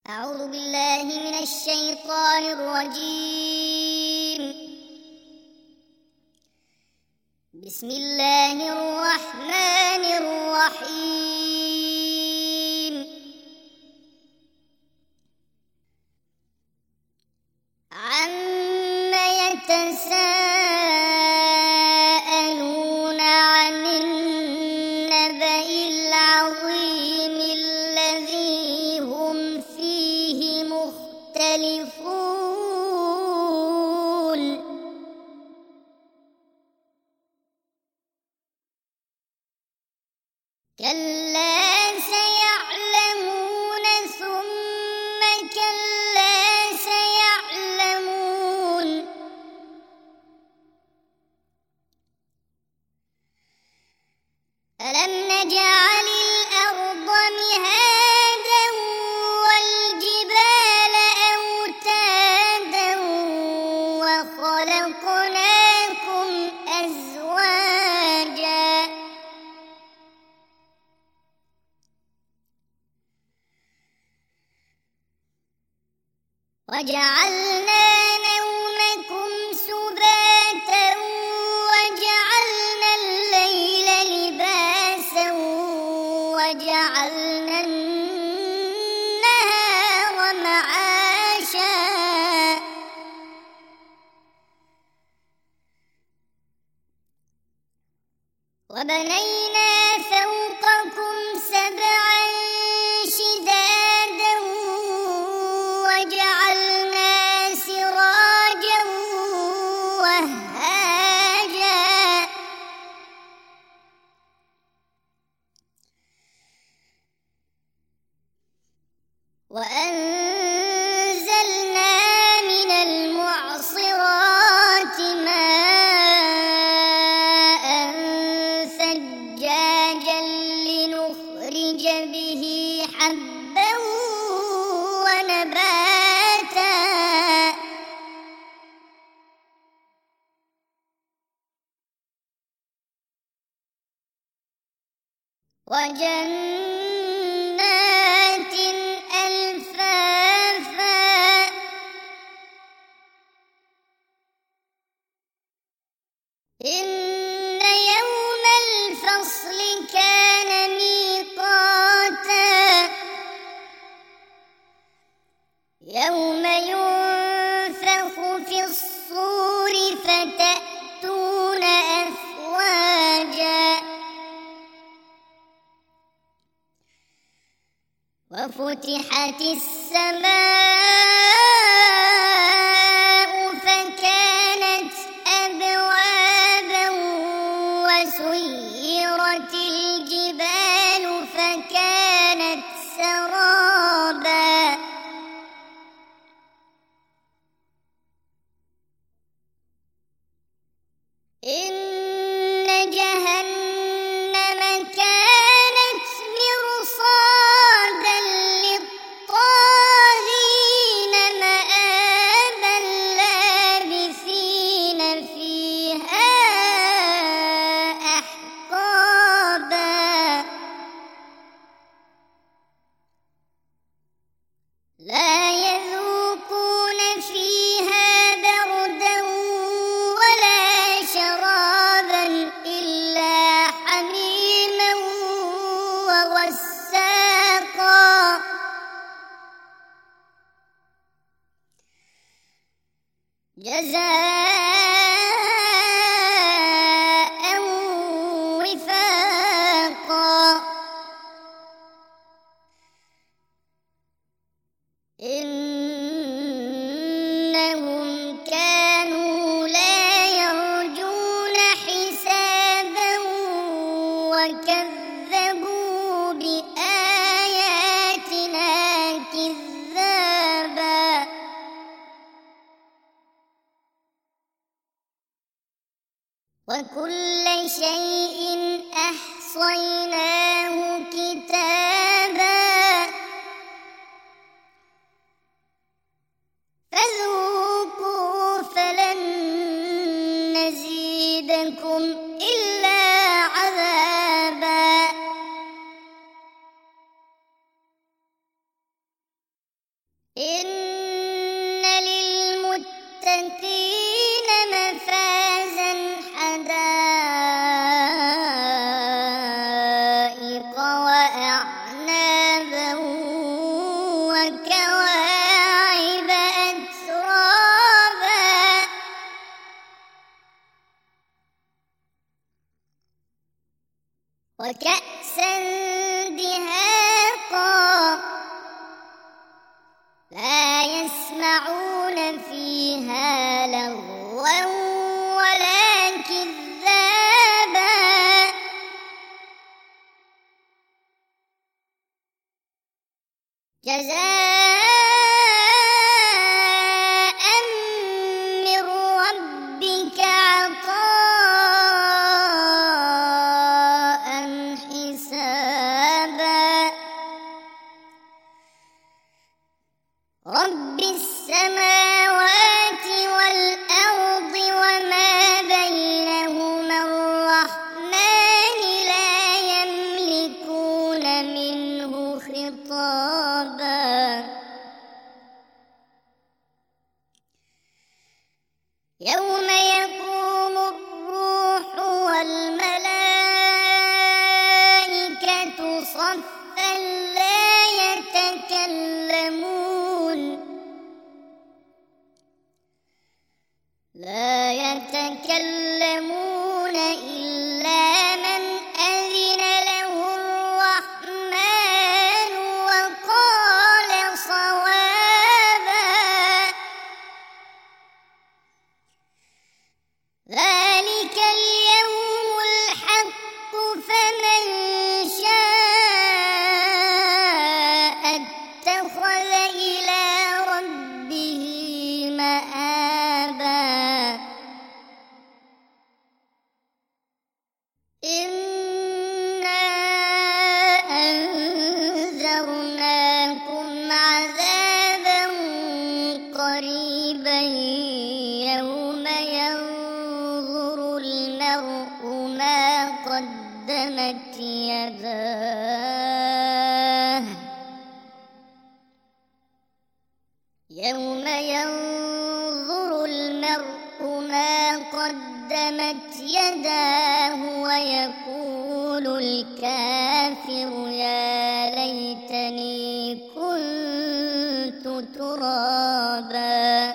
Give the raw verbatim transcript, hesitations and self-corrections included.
أعوذ بالله من الشيطان الرجيم. بسم الله الرحمن الرحيم. عم يتساءلون عن النبأ العظيم الذي هم فيه مختلفون. كلا سيعلمون ثم كلا سيعلمون. ألم نجعل الأرض مهادا والجبال أوتادا وخلقناكم أزواجا وجعلنا نومكم سباتا وجعلنا الليل لباسا وجعلنا النهار معاشا وبنينا فوقكم سبعا شدادا وجعلنا سراجا وهاجا وأنزلنا من المعصرات ماء ثجاجا لنخرج به حبا ونباتا وجنات ألفافا إن يوم الفصل كان ميقاتا يوم ينفخ في الصور فتأتون أفواجا وفتحت السماء فكانت أبوابا وسيرت الجبال فكانت سرابا إن جهنم كانت مرصادا للطاغين مآبا لابثين فيها أحقابا لا يذوقون فيها بردا ولا شرابا إلا حميما وغساقا جزاء وفاقا إنهم كانوا لا يرجون حسابا وكذبوا بآياتنا كذابا وكل شيء أحصيناه كتابا فذوقوا فلن نزيدكم إلا عذابا. إن للمتقين مفازا حدائق وأعنابا وكواعب أترابا وكأسا دهاقا لا يسمعون فيها لغوا ولا كذابا جزاء من ربك عطاء حسابا رب السماوات والأرض وما بينهما الرحمن لا يملكون منه خطابا يوم يقوم الروح والملائكة صفا لا يتكلمون لا يتكلمون إلا من أذن له الرحمن وقال صوابا ذلك اليوم الحق فمن شاء اتخذ إلى ربه مآبا إنا أنذرناكم عذابا قريبا يوم ينظر المرء ما قدمت يداه يوم ينظر المرء ما قدمت يداه ويقول الكافر يا ليتني كنت ترابا